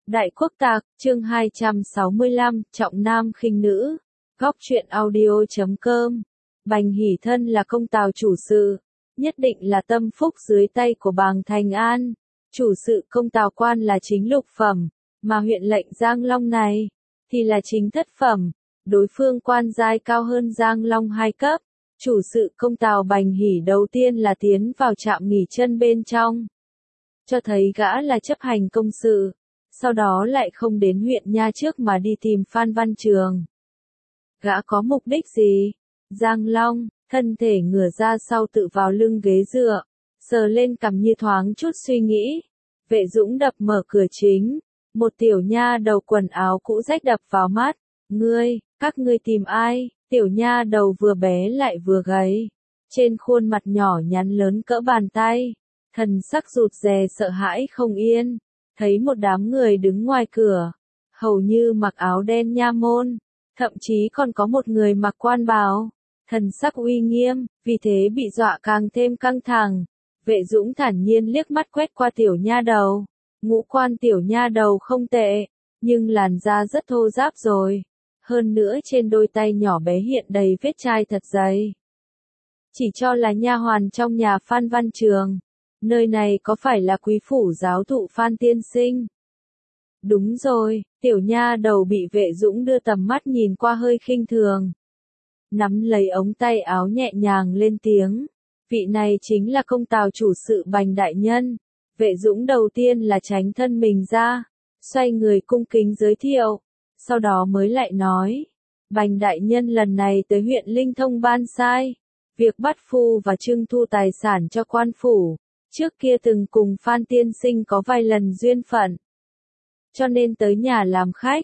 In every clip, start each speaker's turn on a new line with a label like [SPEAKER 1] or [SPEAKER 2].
[SPEAKER 1] Đại quốc tạc, chương 265, trọng nam khinh nữ. Góc truyện audio.com. Bành Hỷ thân là công tào chủ sự, nhất định là tâm phúc dưới tay của bàng Thành An. Chủ sự công tào quan là chính lục phẩm, mà huyện lệnh Giang Long này thì là chính thất phẩm, đối phương quan giai cao hơn Giang Long 2 cấp. Chủ sự công tào Bành Hỷ đầu tiên là tiến vào trạm nghỉ chân bên trong, cho thấy gã là chấp hành công sự, sau đó lại không đến huyện nha trước mà đi tìm Phan Văn Trường. Gã có mục đích gì? Giang Long, thân thể ngửa ra sau tự vào lưng ghế dựa, sờ lên cằm như thoáng chút suy nghĩ. Vệ Dũng đập mở cửa chính, một tiểu nha đầu quần áo cũ rách đập vào mắt. Các ngươi tìm ai? Tiểu nha đầu vừa bé lại vừa gầy, trên khuôn mặt nhỏ nhắn lớn cỡ bàn tay, thần sắc rụt rè sợ hãi không yên. Thấy một đám người đứng ngoài cửa, hầu như mặc áo đen nha môn, thậm chí còn có một người mặc quan bào, thần sắc uy nghiêm, vì thế bị dọa càng thêm căng thẳng. Vệ Dũng thản nhiên liếc mắt quét qua tiểu nha đầu, ngũ quan tiểu nha đầu không tệ, nhưng làn da rất thô ráp rồi, hơn nữa trên đôi tay nhỏ bé hiện đầy vết chai thật dày. Chỉ cho là nha hoàn trong nhà Phan Văn Trường. Nơi này có phải là quý phủ giáo thụ Phan tiên sinh? Đúng rồi, tiểu nha đầu bị Vệ Dũng đưa tầm mắt nhìn qua hơi khinh thường. Nắm lấy ống tay áo nhẹ nhàng lên tiếng. Vị này chính là công tào chủ sự Bành đại nhân. Vệ Dũng đầu tiên là tránh thân mình ra, xoay người cung kính giới thiệu, sau đó mới lại nói. Bành đại nhân lần này tới huyện Linh Thông ban sai, việc bắt phu và trưng thu tài sản cho quan phủ. Trước kia từng cùng Phan tiên sinh có vài lần duyên phận, cho nên tới nhà làm khách.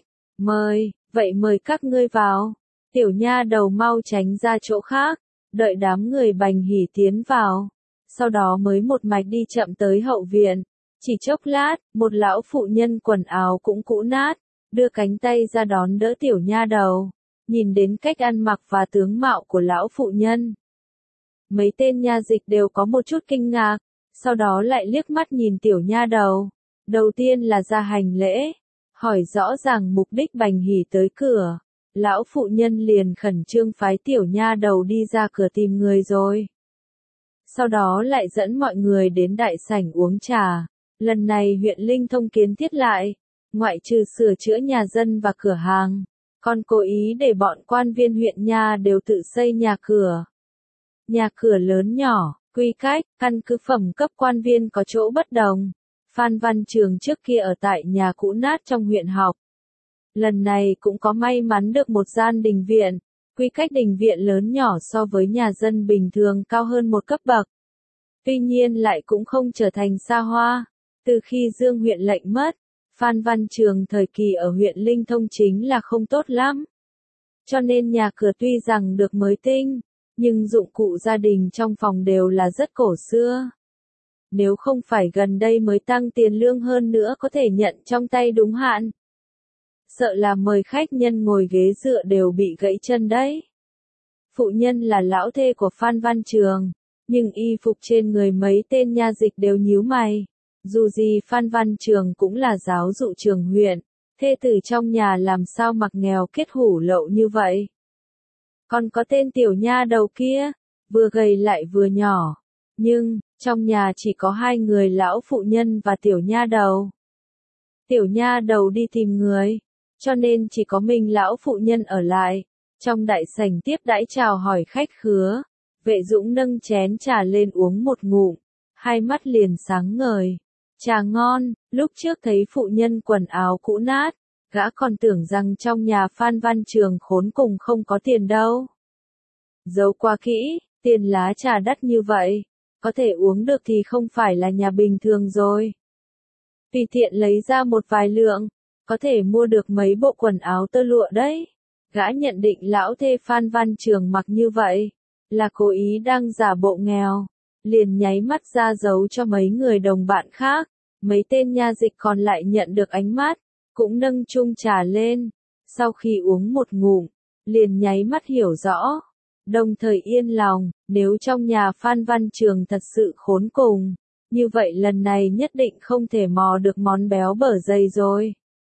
[SPEAKER 1] Vậy mời các ngươi vào. Tiểu nha đầu mau tránh ra chỗ khác, đợi đám người Bành Hỷ tiến vào, sau đó mới một mạch đi chậm tới hậu viện. Chỉ chốc lát, một lão phụ nhân quần áo cũng cũ nát, đưa cánh tay ra đón đỡ tiểu nha đầu. Nhìn đến cách ăn mặc và tướng mạo của lão phụ nhân, mấy tên nha dịch đều có một chút kinh ngạc. Sau đó lại liếc mắt nhìn tiểu nha đầu. Đầu tiên là ra hành lễ, hỏi rõ ràng mục đích Bành Hỷ tới cửa. Lão phụ nhân liền khẩn trương phái tiểu nha đầu đi ra cửa tìm người rồi. Sau đó lại dẫn mọi người đến đại sảnh uống trà. Lần này huyện Linh Thông kiến thiết lại, ngoại trừ sửa chữa nhà dân và cửa hàng, còn cố ý để bọn quan viên huyện nha đều tự xây nhà cửa. Nhà cửa lớn nhỏ, quy cách, căn cứ phẩm cấp quan viên có chỗ bất đồng. Phan Văn Trường trước kia ở tại nhà cũ nát trong huyện học. Lần này cũng có may mắn được một gian đình viện, quy cách đình viện lớn nhỏ so với nhà dân bình thường cao hơn một cấp bậc. Tuy nhiên lại cũng không trở thành xa hoa. Từ khi Dương huyện lệnh mất, Phan Văn Trường thời kỳ ở huyện Linh Thông chính là không tốt lắm. Cho nên nhà cửa tuy rằng được mới tinh, nhưng dụng cụ gia đình trong phòng đều là rất cổ xưa. Nếu không phải gần đây mới tăng tiền lương hơn nữa có thể nhận trong tay đúng hạn, sợ là mời khách nhân ngồi ghế dựa đều bị gãy chân đấy. Phụ nhân là lão thê của Phan Văn Trường, nhưng y phục trên người mấy tên nha dịch đều nhíu mày. Dù gì Phan Văn Trường cũng là giáo dụ trường huyện, thê tử trong nhà làm sao mặc nghèo kết hủ lậu như vậy. Còn có tên tiểu nha đầu kia, vừa gầy lại vừa nhỏ. Nhưng, trong nhà chỉ có hai người lão phụ nhân và tiểu nha đầu. Tiểu nha đầu đi tìm người, cho nên chỉ có mình lão phụ nhân ở lại. Trong đại sảnh tiếp đãi chào hỏi khách khứa, Vệ Dũng nâng chén trà lên uống một ngụm, hai mắt liền sáng ngời. Trà ngon, lúc trước thấy phụ nhân quần áo cũ nát, gã còn tưởng rằng trong nhà Phan Văn Trường khốn cùng không có tiền đâu. Giấu quá kỹ, tiền lá trà đắt như vậy, có thể uống được thì không phải là nhà bình thường rồi. Tùy tiện lấy ra một vài lượng, có thể mua được mấy bộ quần áo tơ lụa đấy. Gã nhận định lão thê Phan Văn Trường mặc như vậy, là cố ý đang giả bộ nghèo, liền nháy mắt ra dấu cho mấy người đồng bạn khác. Mấy tên nha dịch còn lại nhận được ánh mắt, cũng nâng chung trà lên. Sau khi uống một ngụm, liền nháy mắt hiểu rõ. Đồng thời yên lòng, nếu trong nhà Phan Văn Trường thật sự khốn cùng, như vậy lần này nhất định không thể mò được món béo bở dày rồi.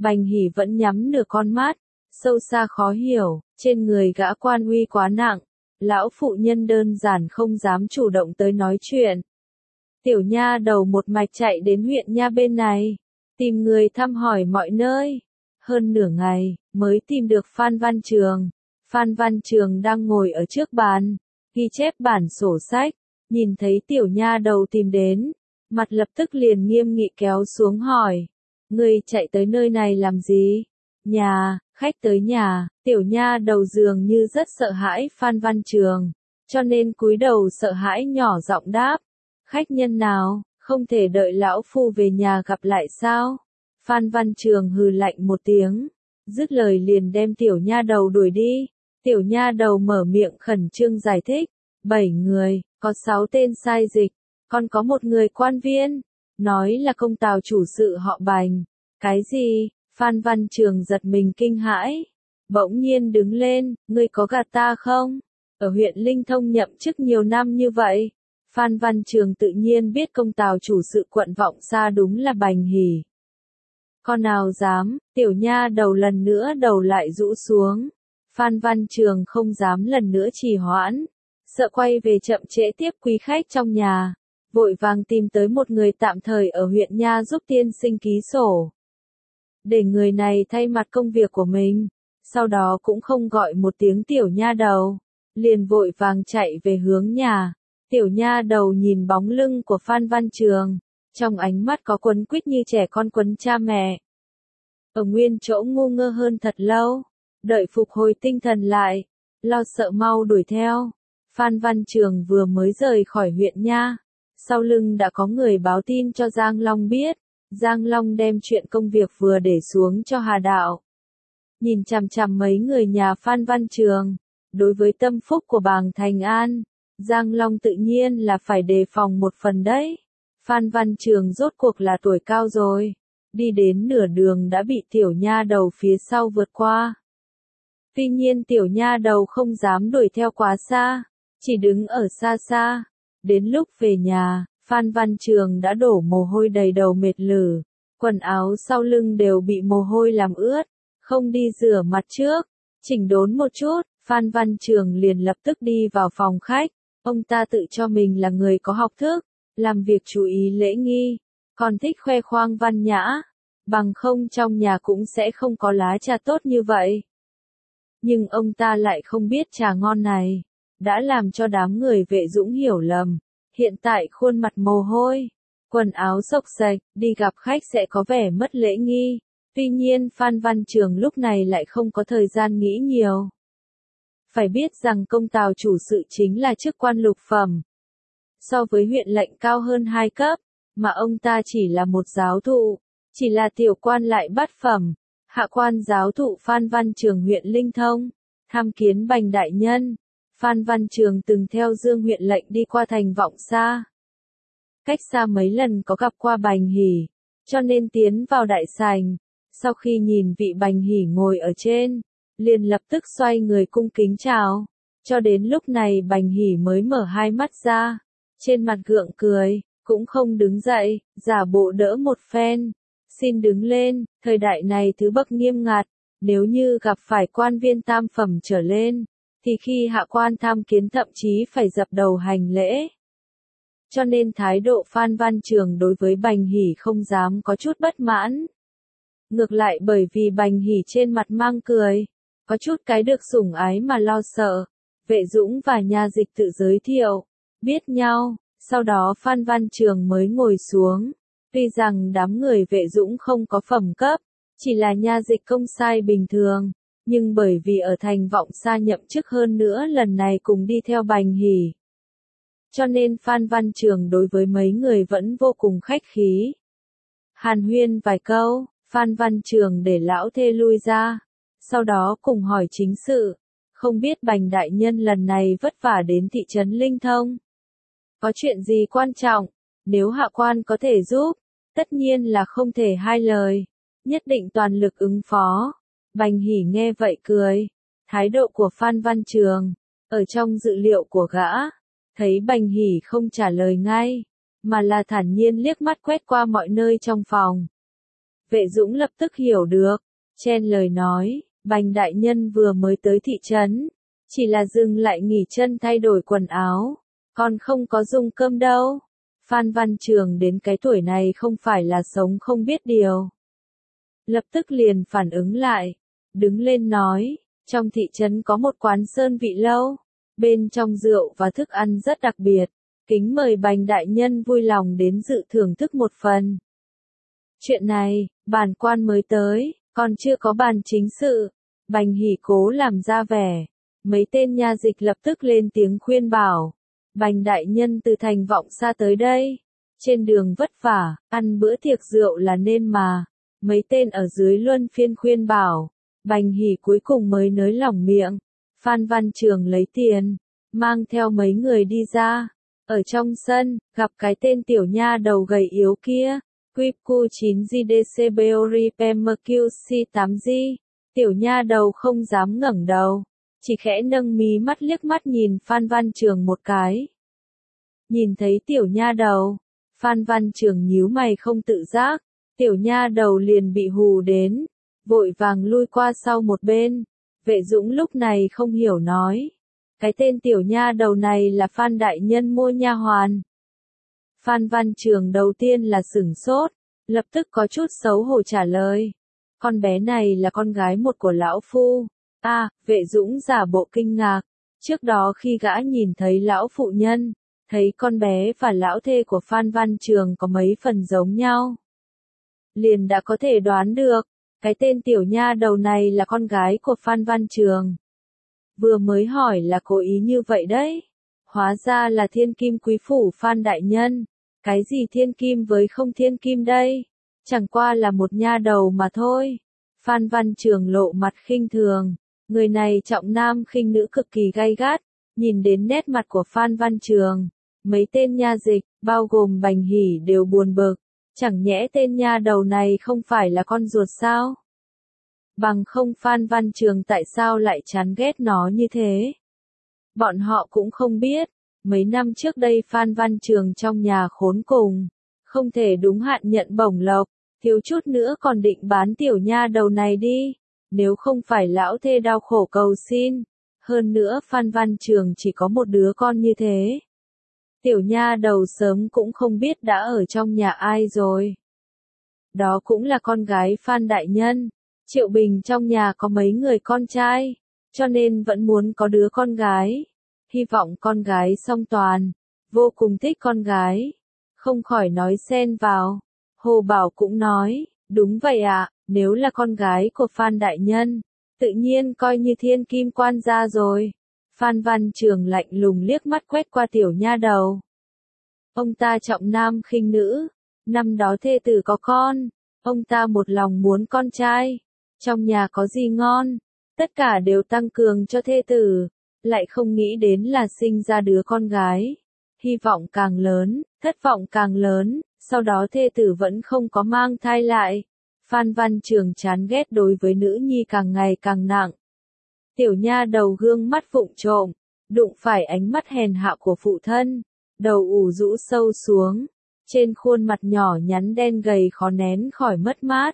[SPEAKER 1] Bành Hỷ vẫn nhắm nửa con mắt, sâu xa khó hiểu, trên người gã quan uy quá nặng, lão phụ nhân đơn giản không dám chủ động tới nói chuyện. Tiểu nha đầu một mạch chạy đến huyện nha bên này, tìm người thăm hỏi mọi nơi. Hơn nửa ngày, mới tìm được Phan Văn Trường. Phan Văn Trường đang ngồi ở trước bàn, ghi chép bản sổ sách, nhìn thấy tiểu nha đầu tìm đến, mặt lập tức liền nghiêm nghị kéo xuống hỏi. Ngươi chạy tới nơi này làm gì? Nhà, khách tới nhà, tiểu nha đầu dường như rất sợ hãi Phan Văn Trường, cho nên cúi đầu sợ hãi nhỏ giọng đáp. Khách nhân nào, không thể đợi lão phu về nhà gặp lại sao? Phan Văn Trường hừ lạnh một tiếng, dứt lời liền đem tiểu nha đầu đuổi đi. Tiểu nha đầu mở miệng khẩn trương giải thích, 7 người, có 6 tên sai dịch, còn có một người quan viên, nói là công tào chủ sự họ Bành. Cái gì? Phan Văn Trường giật mình kinh hãi, bỗng nhiên đứng lên, ngươi có gạt ta không? Ở huyện Linh Thông nhậm chức nhiều năm như vậy, Phan Văn Trường tự nhiên biết công tào chủ sự quận Vọng Sa đúng là Bành Hỷ. Con nào dám, tiểu nha đầu lần nữa đầu lại rũ xuống. Phan Văn Trường không dám lần nữa trì hoãn, sợ quay về chậm trễ tiếp quý khách trong nhà, vội vàng tìm tới một người tạm thời ở huyện nha giúp tiên sinh ký sổ. Để người này thay mặt công việc của mình, sau đó cũng không gọi một tiếng tiểu nha đầu, liền vội vàng chạy về hướng nhà. Tiểu nha đầu nhìn bóng lưng của Phan Văn Trường, trong ánh mắt có quấn quýt như trẻ con quấn cha mẹ. Ở nguyên chỗ ngu ngơ hơn thật lâu, đợi phục hồi tinh thần lại, lo sợ mau đuổi theo. Phan Văn Trường vừa mới rời khỏi huyện nha, sau lưng đã có người báo tin cho Giang Long biết. Giang Long đem chuyện công việc vừa để xuống cho Hà Đạo. Nhìn chằm chằm mấy người nhà Phan Văn Trường, đối với tâm phúc của Bàng Thành An, Giang Long tự nhiên là phải đề phòng một phần đấy. Phan Văn Trường rốt cuộc là tuổi cao rồi, đi đến nửa đường đã bị tiểu nha đầu phía sau vượt qua. Tuy nhiên tiểu nha đầu không dám đuổi theo quá xa, chỉ đứng ở xa xa. Đến lúc về nhà, Phan Văn Trường đã đổ mồ hôi đầy đầu mệt lử, quần áo sau lưng đều bị mồ hôi làm ướt, không đi rửa mặt trước, chỉnh đốn một chút, Phan Văn Trường liền lập tức đi vào phòng khách. Ông ta tự cho mình là người có học thức, làm việc chú ý lễ nghi, còn thích khoe khoang văn nhã, bằng không trong nhà cũng sẽ không có lá trà tốt như vậy. Nhưng ông ta lại không biết trà ngon này đã làm cho đám người Vệ Dũng hiểu lầm. Hiện tại khuôn mặt mồ hôi, quần áo xộc xệch, đi gặp khách sẽ có vẻ mất lễ nghi. Tuy nhiên Phan Văn Trường lúc này lại không có thời gian nghĩ nhiều. Phải biết rằng công tào chủ sự chính là chức quan lục phẩm. So với huyện lệnh cao hơn 2 cấp, mà ông ta chỉ là một giáo thụ, chỉ là tiểu quan lại bát phẩm. Hạ quan giáo thụ Phan Văn Trường huyện Linh Thông, tham kiến Bành đại nhân. Phan Văn Trường từng theo Dương huyện lệnh đi qua thành Vọng Sa. Cách xa mấy lần có gặp qua Bành Hỷ, cho nên tiến vào đại sảnh. Sau khi nhìn vị Bành Hỷ ngồi ở trên, liền lập tức xoay người cung kính chào. Cho đến lúc này Bành Hỷ mới mở hai mắt ra, trên mặt gượng cười, cũng không đứng dậy, giả bộ đỡ một phen. Xin đứng lên, thời đại này thứ bậc nghiêm ngặt, nếu như gặp phải quan viên tam phẩm trở lên, thì khi hạ quan tham kiến thậm chí phải dập đầu hành lễ. Cho nên thái độ Phan Văn Trường đối với Bành Hỷ không dám có chút bất mãn. Ngược lại bởi vì Bành Hỷ trên mặt mang cười, có chút cái được sủng ái mà lo sợ. Vệ Dũng và nha dịch tự giới thiệu, biết nhau, sau đó Phan Văn Trường mới ngồi xuống. Tuy rằng đám người Vệ Dũng không có phẩm cấp, chỉ là nha dịch công sai bình thường, nhưng bởi vì ở thành Vọng Sa nhậm chức hơn nữa lần này cùng đi theo Bành Hỷ. Cho nên Phan Văn Trường đối với mấy người vẫn vô cùng khách khí. Hàn huyên vài câu, Phan Văn Trường để lão thê lui ra, sau đó cùng hỏi chính sự, không biết Bành đại nhân lần này vất vả đến thị trấn Linh Thông. Có chuyện gì quan trọng, nếu hạ quan có thể giúp, tất nhiên là không thể hai lời, nhất định toàn lực ứng phó. Bành Hỷ nghe vậy cười, thái độ của Phan Văn Trường, ở trong dự liệu của gã, thấy Bành Hỷ không trả lời ngay, mà là thản nhiên liếc mắt quét qua mọi nơi trong phòng. Vệ Dũng lập tức hiểu được, chen lời nói, Bành đại nhân vừa mới tới thị trấn, chỉ là dừng lại nghỉ chân thay đổi quần áo, còn không có dùng cơm đâu. Phan Văn Trường đến cái tuổi này không phải là sống không biết điều. Lập tức liền phản ứng lại, đứng lên nói, trong thị trấn có một quán sơn vị lâu, bên trong rượu và thức ăn rất đặc biệt, kính mời Bành đại nhân vui lòng đến dự thưởng thức một phần. Chuyện này, bản quan mới tới, còn chưa có bàn chính sự. Bành Hỷ cố làm ra vẻ, mấy tên nha dịch lập tức lên tiếng khuyên bảo, Bành đại nhân từ thành Vọng xa tới đây, trên đường vất vả, ăn bữa tiệc rượu là nên mà. Mấy tên ở dưới luân phiên khuyên bảo, Bành Hỷ cuối cùng mới nới lỏng miệng. Phan Văn Trường lấy tiền, mang theo mấy người đi ra. Ở trong sân, gặp cái tên tiểu nha đầu gầy yếu kia, Quipcu 9GDC Beori PMQC 8G. Tiểu nha đầu không dám ngẩng đầu, chỉ khẽ nâng mí mắt liếc mắt nhìn Phan Văn Trường một cái. Nhìn thấy tiểu nha đầu, Phan Văn Trường nhíu mày không tự giác, tiểu nha đầu liền bị hù đến, vội vàng lui qua sau một bên. Vệ Dũng lúc này không hiểu nói, cái tên tiểu nha đầu này là Phan đại nhân mua nha hoàn. Phan Văn Trường đầu tiên là sửng sốt, lập tức có chút xấu hổ trả lời, con bé này là con gái một của lão phu. Vệ Dũng giả bộ kinh ngạc, trước đó khi gã nhìn thấy lão phụ nhân, thấy con bé và lão thê của Phan Văn Trường có mấy phần giống nhau, liền đã có thể đoán được, cái tên tiểu nha đầu này là con gái của Phan Văn Trường. Vừa mới hỏi là cố ý như vậy đấy, hóa ra là thiên kim quý phủ Phan đại nhân. Cái gì thiên kim với không thiên kim đây, chẳng qua là một nha đầu mà thôi. Phan Văn Trường lộ mặt khinh thường, người này trọng nam khinh nữ cực kỳ gay gắt. Nhìn đến nét mặt của Phan Văn Trường, mấy tên nha dịch, bao gồm Bành Hỷ đều buồn bực, chẳng nhẽ tên nha đầu này không phải là con ruột sao? Bằng không Phan Văn Trường tại sao lại chán ghét nó như thế? Bọn họ cũng không biết, mấy năm trước đây Phan Văn Trường trong nhà khốn cùng, không thể đúng hạn nhận bổng lộc, thiếu chút nữa còn định bán tiểu nha đầu này đi, nếu không phải lão thê đau khổ cầu xin. Hơn nữa Phan Văn Trường chỉ có một đứa con như thế. Tiểu nha đầu sớm cũng không biết đã ở trong nhà ai rồi. Đó cũng là con gái Phan đại nhân. Triệu Bình trong nhà có mấy người con trai, cho nên vẫn muốn có đứa con gái. Hy vọng con gái song toàn, vô cùng thích con gái. Không khỏi nói xen vào. Hồ Bảo cũng nói, đúng vậy ạ, nếu là con gái của Phan đại nhân, tự nhiên coi như thiên kim quan gia rồi. Phan Văn Trường lạnh lùng liếc mắt quét qua tiểu nha đầu. Ông ta trọng nam khinh nữ, năm đó thê tử có con, ông ta một lòng muốn con trai. Trong nhà có gì ngon, tất cả đều tăng cường cho thê tử, lại không nghĩ đến là sinh ra đứa con gái. Hy vọng càng lớn, thất vọng càng lớn, sau đó thê tử vẫn không có mang thai lại. Phan Văn Trường chán ghét đối với nữ nhi càng ngày càng nặng. Tiểu nha đầu gương mắt vụng trộm, đụng phải ánh mắt hèn hạ của phụ thân, đầu ủ rũ sâu xuống, trên khuôn mặt nhỏ nhắn đen gầy khó nén khỏi mất mát.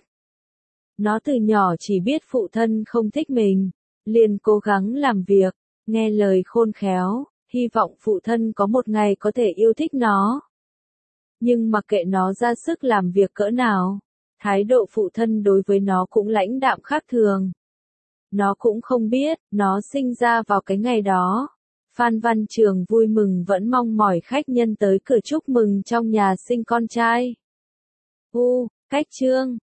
[SPEAKER 1] Nó từ nhỏ chỉ biết phụ thân không thích mình, liền cố gắng làm việc, nghe lời khôn khéo, hy vọng phụ thân có một ngày có thể yêu thích nó. Nhưng mặc kệ nó ra sức làm việc cỡ nào, thái độ phụ thân đối với nó cũng lãnh đạm khác thường. Nó cũng không biết, nó sinh ra vào cái ngày đó. Phan Văn Trường vui mừng vẫn mong mỏi khách nhân tới cửa chúc mừng trong nhà sinh con trai. Cách chương